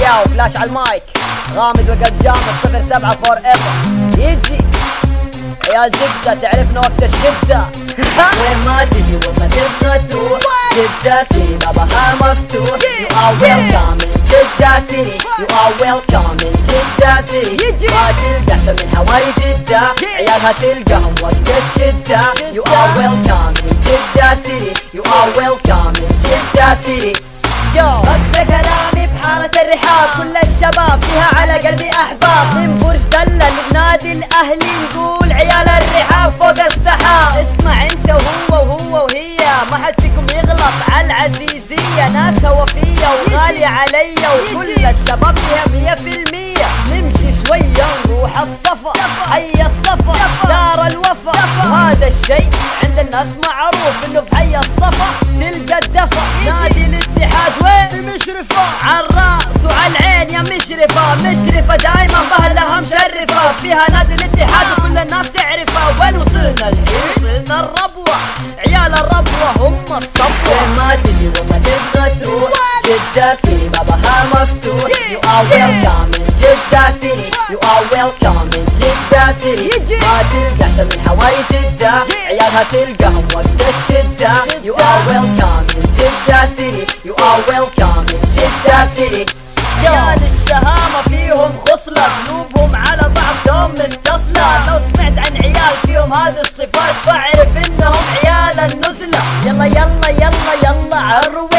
ياو فلاش على المايك، غامض وقد جامد 07 فور ايفر. يجي عيال جدة تعرفنا وقت الشدة. وين ما تجي وما تبغى تروح، جدة سيتي بابها مفتوح. You are welcome in جدة سيتي. You are welcome in جدة سيتي. ما تلقى أحسن من هواي جدة، عيالها تلقاهم وقت الشدة. You are welcome in جدة سيتي. You are welcome in جدة سيتي. رد كلامي بحارة الرحاب، كل الشباب فيها على قلبي أحباب. من برج دلة لنادي الأهلي نقول عيال الرحاب فوق السحاب. اسمع انت وهو وهي، ما حد فيكم يغلط على العزيزية. ناسها وفية وغالية عليا، وكل الشباب فيها 100%. نمشي شوية نروح الصفا، حي الصفا دار الوفا. وهذا الشيء عند الناس معروف، انه في حي الصفا تلقى الدفا. نادي الاتحاد وين؟ في مشرفة عالراس وعالعين يا مشرفة. مشرفة دايما بأهلها مشرفة، فيها نادي الاتحاد وكل الناس تعرفها. وين وصلنا الحين؟ وصلنا الربوة، عيال الربوة هم الصفوة. وين ما تجي وما تبغى تروح، جدة سيتي بابها مفتوح. You are welcome in جدة سيتي. You are welcome in جدة سيتي. ما تلقى أحسن من هواي جدة، عيالها تلقاهم وقت الشدة. You are welcome in جدة سيتي. You are welcome in جدة سيتي. عيال الشهامة فيهم خصلة، قلوبهم على بعض دوم متصلة. لو سمعت عن عيال فيهم هذه الصفات فاعرف انهم عيال النزلة. يلا يلا يلا يلا عالرويس.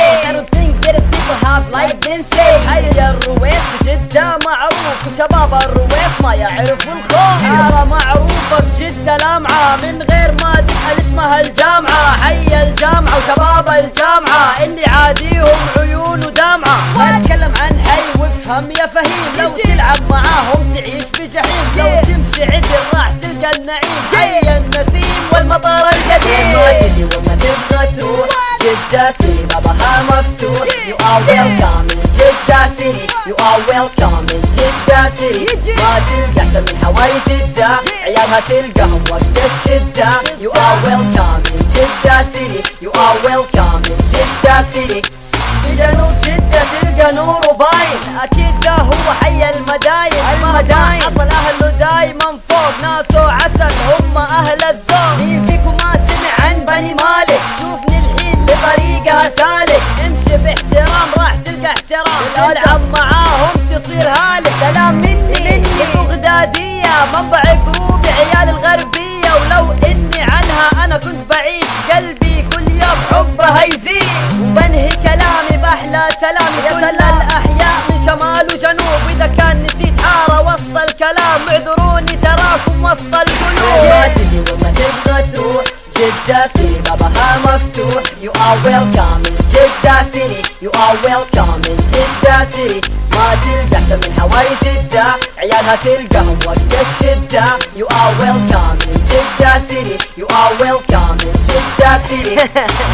حي الرويس بجدة معروف، وشباب الرويس ما يعرفوا الخوف. حارة معروفة بجدة لامعة، من غير ما تسأل اسمها الجامعة. حي الجامعة وشباب الجامعة اللي عاديهم عيون ودمعة. اتكلم عن حي وافهم يا فهيم، لو تلعب معاهم تعيش في جحيم. لو تمشي عدل راح تلقى النعيم. حي النسيم والمطار القديم. ما تجي وما تبغى تروح، جدة سيتي بابها مفتوح. You are welcome in جدة سيتي. You are welcome in جدة سيتي. ما تلقى أحسن من هواي جدة، عيالها تلقاهم وقت الشدة. You are welcome in جدة سيتي. You are welcome in جدة سيتي. في جنوب جدة تلقى نور وباين، أكيد ده هو حي المداين. المداين حصل أهله دايما فوق، ناسه عسل هم أهل الذوق. مين فيكم ما سمع عن بني مالك؟ شوفني الحين لطريقها سالك. امشي باحترام راح تلقى احترام، العب معاهم تصير هالك. سلام مني بغدادية، منبع قروبي عيال الغربية. ولو إني عنها أنا كنت بعيد، قلبي كل يوم حبها يزيد. وبنهي كلامي بأحلى سلام لكل الأحياء من شمال وجنوب. وإذا كان نسيت حارة وسط الكلام اعذروني تراكم وسط القلوب. ما تجي وما تبغى تروح، جدة سيتي بابها مفتوح. You are welcome in جدة سيتي. You are welcome in جدة سيتي. ما تلقى أحسن من هواي جدة، عيالها تلقاهم وقت الشدة. You are welcome in جدة سيتي. You are welcome in جدة سيتي.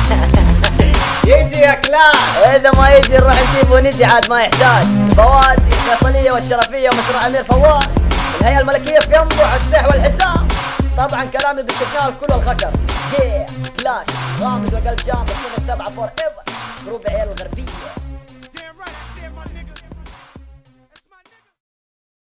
يجي يا كلاس، واذا ما يجي نروح نجيبه ونجي عاد ما يحتاج. فواد الفيصلية والشرفية مشروع امير فواز، الهيئة الملكية في ينبع السح والحزام. طبعا كلامي باستثناء الكل والخكر. كلاش غامض وقلب جامد 07 فور ايفر، جروب عيال الغربية.